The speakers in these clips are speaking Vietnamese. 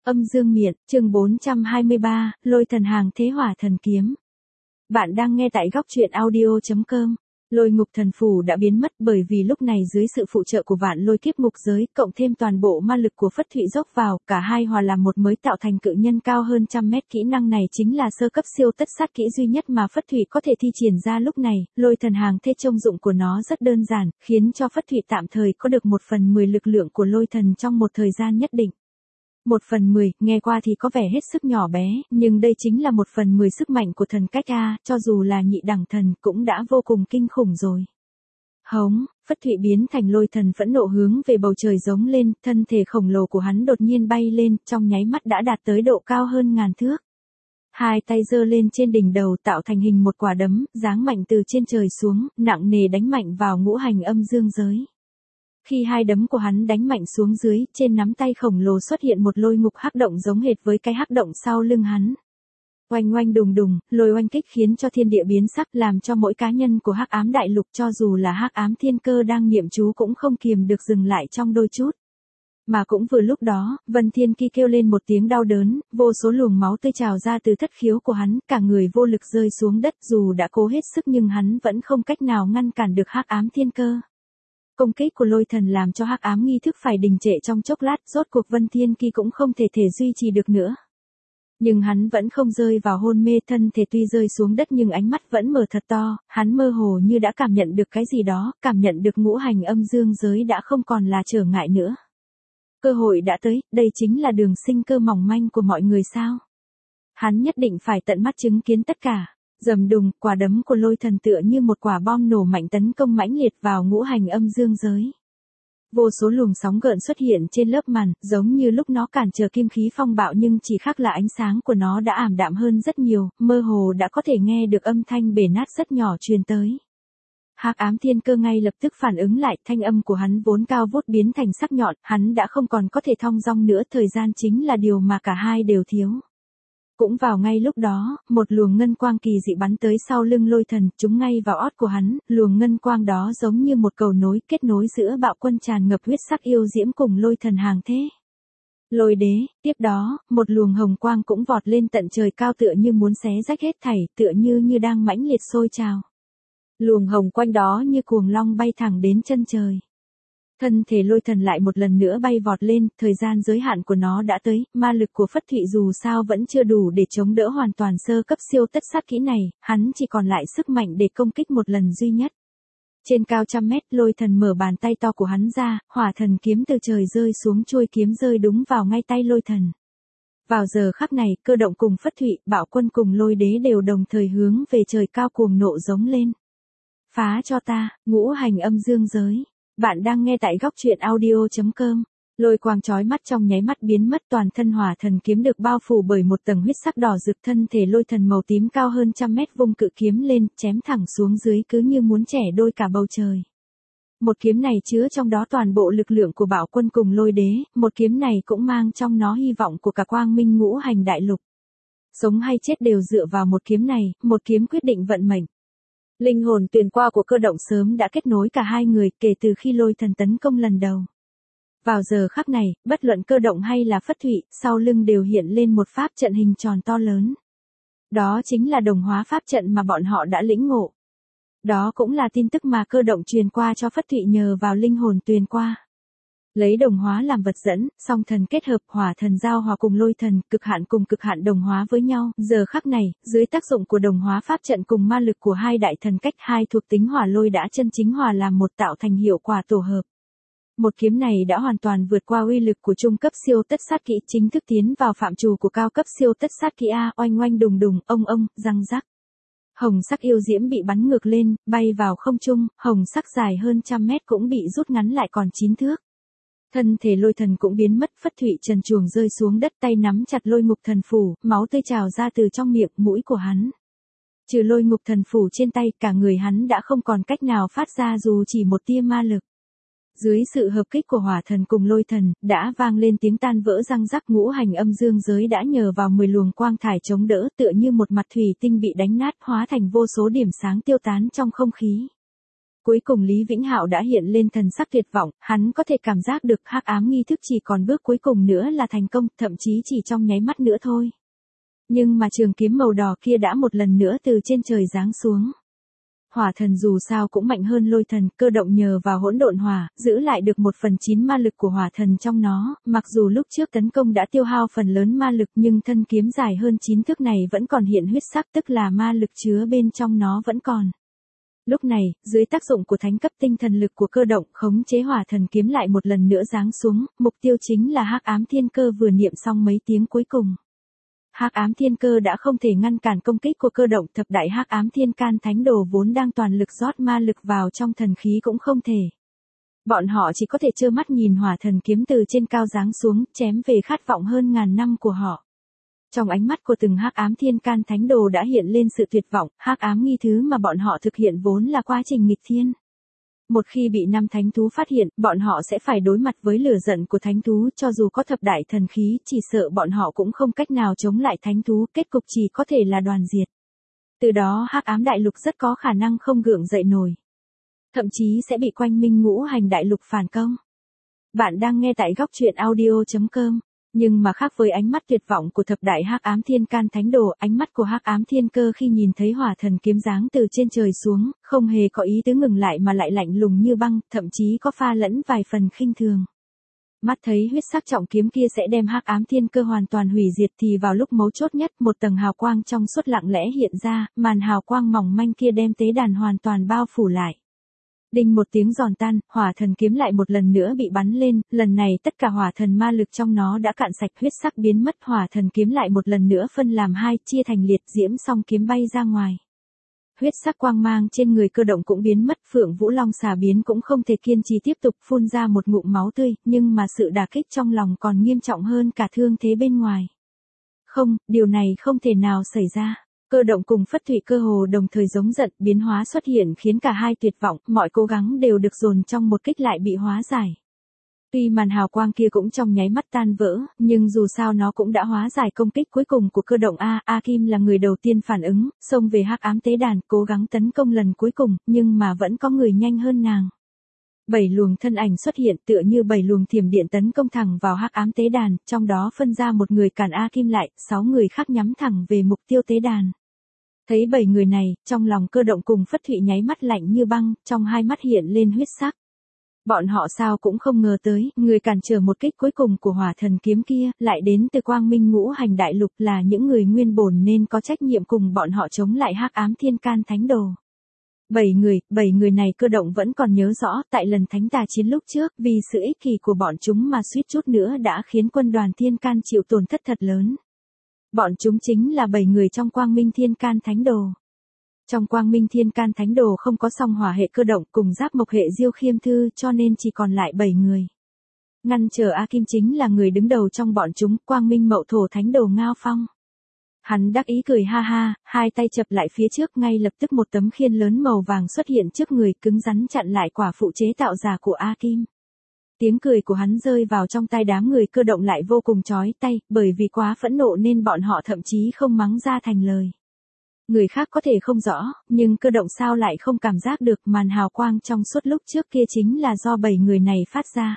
Âm dương miện, chương 423, lôi thần hàng thế hỏa thần kiếm. Bạn đang nghe tại góc truyện audio.com. Lôi ngục thần phù đã biến mất bởi vì lúc này dưới sự phụ trợ của vạn lôi kiếp ngục giới, cộng thêm toàn bộ ma lực của Phất Thụy dốc vào, cả hai hòa làm một mới tạo thành cự nhân cao hơn trăm mét. Kỹ năng này chính là sơ cấp siêu tất sát kỹ duy nhất mà Phất Thụy có thể thi triển ra lúc này. Lôi thần hàng thế công dụng của nó rất đơn giản, khiến cho Phất Thụy tạm thời có được 1/10 lực lượng của lôi thần trong một thời gian nhất định. 1/10, nghe qua thì có vẻ hết sức nhỏ bé, nhưng đây chính là 1/10 sức mạnh của thần cách A, cho dù là nhị đẳng thần cũng đã vô cùng kinh khủng rồi. Hống, Phất Thụy biến thành lôi thần phẫn nộ hướng về bầu trời giống lên, thân thể khổng lồ của hắn đột nhiên bay lên, trong nháy mắt đã đạt tới độ cao hơn ngàn thước. Hai tay giơ lên trên đỉnh đầu tạo thành hình một quả đấm, giáng mạnh từ trên trời xuống, nặng nề đánh mạnh vào ngũ hành âm dương giới. Khi hai đấm của hắn đánh mạnh xuống dưới, trên nắm tay khổng lồ xuất hiện một lôi ngục hắc động giống hệt với cái hắc động sau lưng hắn. Oanh oanh đùng đùng, lôi oanh kích khiến cho thiên địa biến sắc, làm cho mỗi cá nhân của hắc ám đại lục cho dù là hắc ám thiên cơ đang niệm chú cũng không kiềm được dừng lại trong đôi chút. Mà cũng vừa lúc đó, Vân Thiên Ki kêu lên một tiếng đau đớn, vô số luồng máu tươi trào ra từ thất khiếu của hắn, cả người vô lực rơi xuống đất, dù đã cố hết sức nhưng hắn vẫn không cách nào ngăn cản được hắc ám thiên cơ. Công kích của lôi thần làm cho hắc ám nghi thức phải đình trệ trong chốc lát, rốt cuộc Vân Thiên Ki cũng không thể duy trì được nữa. Nhưng hắn vẫn không rơi vào hôn mê, thân thể tuy rơi xuống đất nhưng ánh mắt vẫn mở thật to, hắn mơ hồ như đã cảm nhận được cái gì đó, cảm nhận được ngũ hành âm dương giới đã không còn là trở ngại nữa. Cơ hội đã tới, đây chính là đường sinh cơ mỏng manh của mọi người sao? Hắn nhất định phải tận mắt chứng kiến tất cả. Rầm đùng, quả đấm của lôi thần tựa như một quả bom nổ mạnh tấn công mãnh liệt vào ngũ hành âm dương giới. Vô số luồng sóng gợn xuất hiện trên lớp màn, giống như lúc nó cản trở kim khí phong bạo nhưng chỉ khác là ánh sáng của nó đã ảm đạm hơn rất nhiều, mơ hồ đã có thể nghe được âm thanh bể nát rất nhỏ truyền tới. Hắc ám thiên cơ ngay lập tức phản ứng lại, thanh âm của hắn vốn cao vút biến thành sắc nhọn, hắn đã không còn có thể thong dong nữa, thời gian chính là điều mà cả hai đều thiếu. Cũng vào ngay lúc đó, một luồng ngân quang kỳ dị bắn tới sau lưng lôi thần, trúng ngay vào ót của hắn, luồng ngân quang đó giống như một cầu nối kết nối giữa bạo quân tràn ngập huyết sắc yêu diễm cùng lôi thần hàng thế. Lôi đế, tiếp đó, một luồng hồng quang cũng vọt lên tận trời cao tựa như muốn xé rách hết thảy, tựa như đang mãnh liệt sôi trào. Luồng hồng quanh đó như cuồng long bay thẳng đến chân trời. Thân thể lôi thần lại một lần nữa bay vọt lên, thời gian giới hạn của nó đã tới, ma lực của Phất Thụy dù sao vẫn chưa đủ để chống đỡ hoàn toàn sơ cấp siêu tất sát kỹ này, hắn chỉ còn lại sức mạnh để công kích một lần duy nhất. Trên cao trăm mét, lôi thần mở bàn tay to của hắn ra, hỏa thần kiếm từ trời rơi xuống, chuôi kiếm rơi đúng vào ngay tay lôi thần. Vào giờ khắc này, Cơ Động cùng Phất Thụy, Bạo Quân cùng Lôi Đế đều đồng thời hướng về trời cao cuồng nộ giống lên. Phá cho ta, ngũ hành âm dương giới. Bạn đang nghe tại góc truyện audio.com. Lôi quang chói mắt trong nháy mắt biến mất, toàn thân hỏa thần kiếm được bao phủ bởi một tầng huyết sắc đỏ rực, thân thể lôi thần màu tím cao hơn trăm mét vung cự kiếm lên, chém thẳng xuống dưới cứ như muốn chẻ đôi cả bầu trời. Một kiếm này chứa trong đó toàn bộ lực lượng của Bạo Quân cùng Lôi Đế, một kiếm này cũng mang trong nó hy vọng của cả quang minh ngũ hành đại lục. Sống hay chết đều dựa vào một kiếm này, một kiếm quyết định vận mệnh. Linh hồn tuyền qua của Cơ Động sớm đã kết nối cả hai người kể từ khi lôi thần tấn công lần đầu. Vào giờ khắc này, bất luận Cơ Động hay là Phất Thụy, sau lưng đều hiện lên một pháp trận hình tròn to lớn. Đó chính là đồng hóa pháp trận mà bọn họ đã lĩnh ngộ. Đó cũng là tin tức mà Cơ Động truyền qua cho Phất Thụy nhờ vào linh hồn tuyền qua. Lấy đồng hóa làm vật dẫn, song thần kết hợp, hỏa thần giao hòa cùng lôi thần, cực hạn cùng cực hạn đồng hóa với nhau. Giờ khắc này, dưới tác dụng của đồng hóa pháp trận cùng ma lực của hai đại thần cách, hai thuộc tính hỏa lôi đã chân chính hòa làm một, tạo thành hiệu quả tổ hợp. Một kiếm này đã hoàn toàn vượt qua uy lực của trung cấp siêu tất sát kỹ, chính thức tiến vào phạm trù của cao cấp siêu tất sát kỹ A. Oanh oanh đùng đùng, ông, răng rắc. Hồng sắc yêu diễm bị bắn ngược lên, bay vào không trung, hồng sắc dài hơn trăm mét cũng bị rút ngắn lại còn 9 thước. Thân thể lôi thần cũng biến mất, Phất Thụy trần truồng rơi xuống đất, tay nắm chặt lôi ngục thần phủ, máu tươi trào ra từ trong miệng, mũi của hắn. Trừ lôi ngục thần phủ trên tay, cả người hắn đã không còn cách nào phát ra dù chỉ một tia ma lực. Dưới sự hợp kích của hỏa thần cùng lôi thần, đã vang lên tiếng tan vỡ răng rắc, ngũ hành âm dương giới đã nhờ vào 10 luồng quang thải chống đỡ, tựa như một mặt thủy tinh bị đánh nát, hóa thành vô số điểm sáng tiêu tán trong không khí. Cuối cùng Lý Vĩnh Hạo đã hiện lên thần sắc tuyệt vọng, hắn có thể cảm giác được hắc ám nghi thức chỉ còn bước cuối cùng nữa là thành công, thậm chí chỉ trong nháy mắt nữa thôi. Nhưng mà trường kiếm màu đỏ kia đã một lần nữa từ trên trời giáng xuống. Hỏa thần dù sao cũng mạnh hơn lôi thần, cơ động nhờ vào hỗn độn hỏa, giữ lại được 1/9 ma lực của hỏa thần trong nó, mặc dù lúc trước tấn công đã tiêu hao phần lớn ma lực nhưng thân kiếm dài hơn 9 thước này vẫn còn hiện huyết sắc, tức là ma lực chứa bên trong nó vẫn còn. Lúc này, dưới tác dụng của thánh cấp tinh thần lực của cơ động, khống chế hỏa thần kiếm lại một lần nữa giáng xuống, mục tiêu chính là hắc ám thiên cơ vừa niệm xong mấy tiếng cuối cùng. Hắc ám thiên cơ đã không thể ngăn cản công kích của cơ động, thập đại hắc ám thiên can thánh đồ vốn đang toàn lực rót ma lực vào trong thần khí cũng không thể. Bọn họ chỉ có thể trơ mắt nhìn hỏa thần kiếm từ trên cao giáng xuống, chém về khát vọng hơn ngàn năm của họ. Trong ánh mắt của từng hắc ám thiên can thánh đồ đã hiện lên sự tuyệt vọng, hắc ám nghi thứ mà bọn họ thực hiện vốn là quá trình nghịch thiên. Một khi bị 5 thánh thú phát hiện, bọn họ sẽ phải đối mặt với lửa giận của thánh thú, cho dù có thập đại thần khí, chỉ sợ bọn họ cũng không cách nào chống lại thánh thú, kết cục chỉ có thể là đoàn diệt. Từ đó hắc ám đại lục rất có khả năng không gượng dậy nổi. Thậm chí sẽ bị Quanh Minh Ngũ Hành đại lục phản công. Bạn đang nghe tại góc truyện audio.com. Nhưng mà khác với ánh mắt tuyệt vọng của thập đại hắc ám thiên can thánh đồ, ánh mắt của hắc ám thiên cơ khi nhìn thấy hỏa thần kiếm giáng từ trên trời xuống, không hề có ý tứ ngừng lại mà lại lạnh lùng như băng, thậm chí có pha lẫn vài phần khinh thường. Mắt thấy huyết sắc trọng kiếm kia sẽ đem hắc ám thiên cơ hoàn toàn hủy diệt thì vào lúc mấu chốt nhất, một tầng hào quang trong suốt lặng lẽ hiện ra, màn hào quang mỏng manh kia đem tế đàn hoàn toàn bao phủ lại. Đinh một tiếng giòn tan, hỏa thần kiếm lại một lần nữa bị bắn lên, lần này tất cả hỏa thần ma lực trong nó đã cạn sạch, huyết sắc biến mất, hỏa thần kiếm lại một lần nữa phân làm hai, chia thành liệt diễm song kiếm bay ra ngoài. Huyết sắc quang mang trên người cơ động cũng biến mất, Phượng Vũ Long xà biến cũng không thể kiên trì tiếp tục, phun ra một ngụm máu tươi, nhưng mà sự đả kích trong lòng còn nghiêm trọng hơn cả thương thế bên ngoài. Không, điều này không thể nào xảy ra. Cơ động cùng Phất Thụy Cơ hồ đồng thời giống giận, biến hóa xuất hiện khiến cả hai tuyệt vọng, mọi cố gắng đều được dồn trong một kích lại bị hóa giải. Tuy màn hào quang kia cũng trong nháy mắt tan vỡ, nhưng dù sao nó cũng đã hóa giải công kích cuối cùng của cơ động. A Kim là người đầu tiên phản ứng, xông về hắc ám tế đàn, cố gắng tấn công lần cuối cùng, nhưng mà vẫn có người nhanh hơn nàng. 7 luồng thân ảnh xuất hiện tựa như 7 luồng thiểm điện tấn công thẳng vào hắc ám tế đàn, trong đó phân ra một người cản A Kim lại, 6 người khác nhắm thẳng về mục tiêu tế đàn. Thấy 7 người này, trong lòng cơ động cùng Phất Thụy nháy mắt lạnh như băng, trong hai mắt hiện lên huyết sắc. Bọn họ sao cũng không ngờ tới, người cản trở một kích cuối cùng của hỏa thần kiếm kia, lại đến từ Quang Minh Ngũ Hành đại lục, là những người nguyên bổn nên có trách nhiệm cùng bọn họ chống lại hắc ám thiên can thánh đồ. 7 người này cơ động vẫn còn nhớ rõ, tại lần thánh tà chiến lúc trước, vì sự ích kỷ của bọn chúng mà suýt chút nữa đã khiến quân đoàn thiên can chịu tổn thất thật lớn. Bọn chúng chính là 7 người trong Quang Minh Thiên Can Thánh Đồ. Trong Quang Minh Thiên Can Thánh Đồ không có song hỏa hệ cơ động cùng giáp mộc hệ Diêu Khiêm Thư, cho nên chỉ còn lại 7 người. Ngăn trở A Kim chính là người đứng đầu trong bọn chúng, Quang Minh Mậu Thổ Thánh Đồ Ngao Phong. Hắn đắc ý cười ha ha, hai tay chập lại phía trước, ngay lập tức một tấm khiên lớn màu vàng xuất hiện trước người, cứng rắn chặn lại quả phụ chế tạo giả của A Kim. Tiếng cười của hắn rơi vào trong tai đám người cơ động lại vô cùng chói tai, bởi vì quá phẫn nộ nên bọn họ thậm chí không mắng ra thành lời. Người khác có thể không rõ, nhưng cơ động sao lại không cảm giác được màn hào quang trong suốt lúc trước kia chính là do 7 người này phát ra.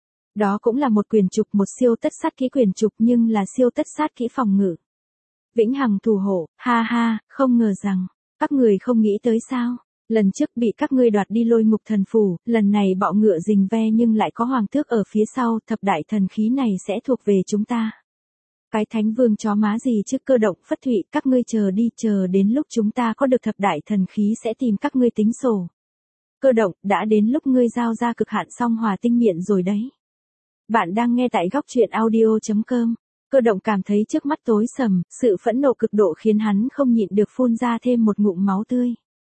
Đó cũng là một quyền trục, một siêu tất sát kỹ quyền trục, nhưng là siêu tất sát kỹ phòng ngự. Vĩnh hằng thủ hộ, ha ha, không ngờ rằng, các người không nghĩ tới sao. Lần trước bị các ngươi đoạt đi Lôi Ngục Thần Phủ, lần này bọ ngựa rình ve nhưng lại có hoàng tước ở phía sau, thập đại thần khí này sẽ thuộc về chúng ta. Cái thánh vương chó má gì chứ, cơ động, Phất Thụy, các ngươi chờ đi, chờ đến lúc chúng ta có được thập đại thần khí sẽ tìm các ngươi tính sổ. Cơ động, đã đến lúc ngươi giao ra cực hạn song hỏa tinh miện rồi đấy. Bạn đang nghe tại góc truyện audio.com. Cơ động cảm thấy trước mắt tối sầm, sự phẫn nộ cực độ khiến hắn không nhịn được phun ra thêm một ngụm máu tươi.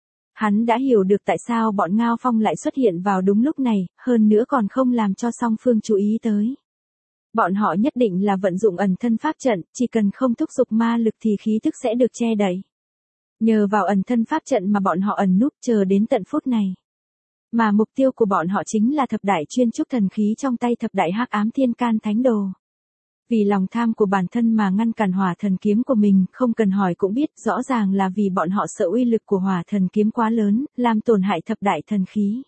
Hắn đã hiểu được tại sao bọn Ngao Phong lại xuất hiện vào đúng lúc này, hơn nữa còn không làm cho song phương chú ý tới. Bọn họ nhất định là vận dụng ẩn thân pháp trận, chỉ cần không thúc giục ma lực thì khí tức sẽ được che đậy. Nhờ vào ẩn thân pháp trận mà bọn họ ẩn núp chờ đến tận phút này. Mà mục tiêu của bọn họ chính là thập đại chuyên trúc thần khí trong tay thập đại hắc ám thiên can thánh đồ. Vì lòng tham của bản thân mà ngăn cản hỏa thần kiếm của mình, không cần hỏi cũng biết, rõ ràng là vì bọn họ sợ uy lực của hỏa thần kiếm quá lớn, làm tổn hại thập đại thần khí.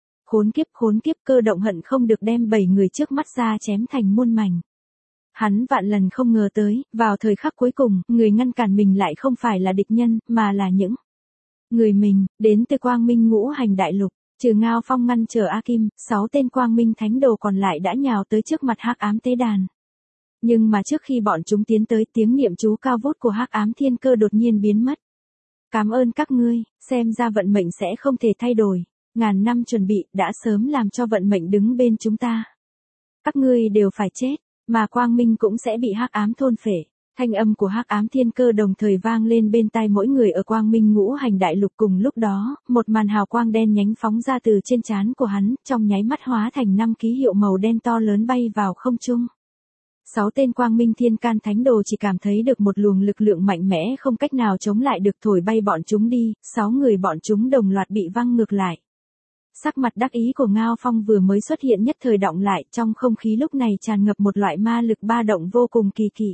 Khốn kiếp, Cơ Động hận không được đem 7 người trước mắt ra chém thành muôn mảnh. Hắn vạn lần không ngờ tới, vào thời khắc cuối cùng, người ngăn cản mình lại không phải là địch nhân, mà là những người mình, đến từ Quang Minh Ngũ Hành Đại Lục. Trừ Ngao Phong ngăn trở A Kim, 6 tên Quang Minh Thánh Đồ còn lại đã nhào tới trước mặt Hắc Ám Tế Đàn. Nhưng mà trước khi bọn chúng tiến tới, tiếng niệm chú cao vút của Hắc Ám Thiên Cơ đột nhiên biến mất. Cảm ơn các ngươi, xem ra vận mệnh sẽ không thể thay đổi. Ngàn năm chuẩn bị đã sớm làm cho vận mệnh đứng bên chúng ta. Các ngươi đều phải chết, mà Quang Minh cũng sẽ bị Hắc Ám thôn phệ. Thanh âm của Hắc Ám Thiên Cơ đồng thời vang lên bên tai mỗi người ở Quang Minh Ngũ Hành Đại Lục. Cùng lúc đó, một màn hào quang đen nhánh phóng ra từ trên trán của hắn, trong nháy mắt hóa thành 5 ký hiệu màu đen to lớn bay vào không trung. 6 tên Quang Minh Thiên Can Thánh Đồ chỉ cảm thấy được một luồng lực lượng mạnh mẽ không cách nào chống lại được thổi bay bọn chúng đi, 6 người bọn chúng đồng loạt bị văng ngược lại. Sắc mặt đắc ý của Ngao Phong vừa mới xuất hiện nhất thời đọng lại, trong không khí lúc này tràn ngập một loại ma lực ba động vô cùng kỳ dị.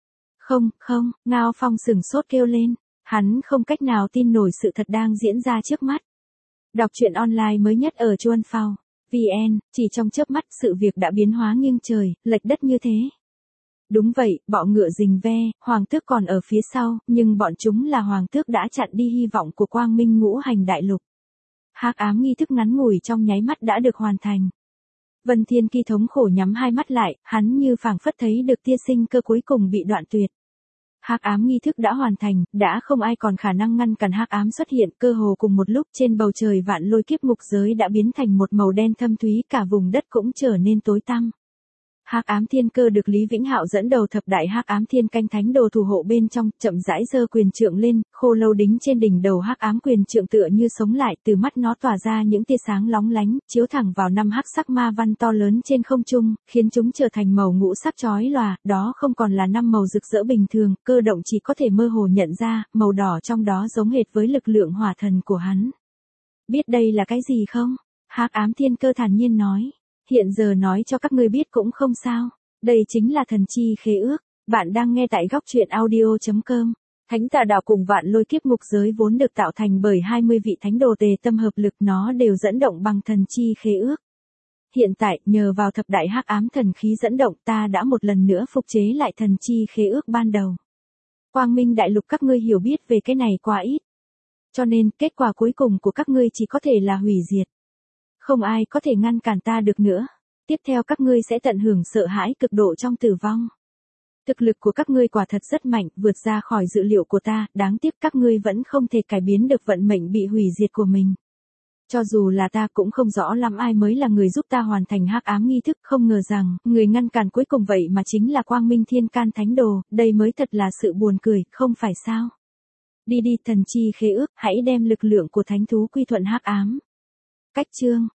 Không, Ngao Phong sửng sốt kêu lên, hắn không cách nào tin nổi sự thật đang diễn ra trước mắt. Đọc truyện online mới nhất ở Chuan Phao VN, chỉ trong chớp mắt sự việc đã biến hóa nghiêng trời, lệch đất như thế. Đúng vậy, bọ ngựa rình ve, hoàng tước còn ở phía sau, nhưng bọn chúng là hoàng tước đã chặn đi hy vọng của Quang Minh Ngũ Hành Đại Lục. Hắc ám nghi thức ngắn ngủi trong nháy mắt đã được hoàn thành. Vân Thiên Kỳ thống khổ nhắm hai mắt lại, hắn như phảng phất thấy được tia sinh cơ cuối cùng bị đoạn tuyệt. Hắc ám nghi thức đã hoàn thành, đã không ai còn khả năng ngăn cản hắc ám xuất hiện, cơ hồ cùng một lúc trên bầu trời vạn lôi kiếp ngục giới đã biến thành một màu đen thâm thúy, cả vùng đất cũng trở nên tối tăm. Hắc ám Thiên Cơ được Lý Vĩnh Hạo dẫn đầu thập đại Hắc ám Thiên Canh Thánh Đồ thủ hộ bên trong, chậm rãi giơ quyền trượng lên, khô lâu đính trên đỉnh đầu Hắc ám quyền trượng tựa như sống lại, từ mắt nó tỏa ra những tia sáng lóng lánh, chiếu thẳng vào 5 hắc sắc ma văn to lớn trên không trung, khiến chúng trở thành màu ngũ sắc chói lòa, đó không còn là 5 màu rực rỡ bình thường, Cơ Động chỉ có thể mơ hồ nhận ra, màu đỏ trong đó giống hệt với lực lượng hỏa thần của hắn. Biết đây là cái gì không? Hắc ám Thiên Cơ thản nhiên nói. Hiện giờ nói cho các ngươi biết cũng không sao. Đây chính là thần chi khế ước. Bạn đang nghe tại góc truyện audio.com. Thánh Tà Đảo cùng vạn lôi kiếp ngục giới vốn được tạo thành bởi 20 vị thánh đồ tề tâm hợp lực, nó đều dẫn động bằng thần chi khế ước. Hiện tại, nhờ vào thập đại hắc ám thần khí dẫn động, ta đã một lần nữa phục chế lại thần chi khế ước ban đầu. Quang Minh Đại Lục các ngươi hiểu biết về cái này quá ít. Cho nên, kết quả cuối cùng của các ngươi chỉ có thể là hủy diệt. Không ai có thể ngăn cản ta được nữa. Tiếp theo các ngươi sẽ tận hưởng sợ hãi cực độ trong tử vong. Thực lực của các ngươi quả thật rất mạnh, vượt ra khỏi dự liệu của ta, đáng tiếc các ngươi vẫn không thể cải biến được vận mệnh bị hủy diệt của mình. Cho dù là ta cũng không rõ lắm ai mới là người giúp ta hoàn thành hắc ám nghi thức, không ngờ rằng, người ngăn cản cuối cùng vậy mà chính là Quang Minh Thiên Can Thánh Đồ, đây mới thật là sự buồn cười, không phải sao? Đi, thần chi khế ước, hãy đem lực lượng của thánh thú quy thuận hắc ám. Cách chương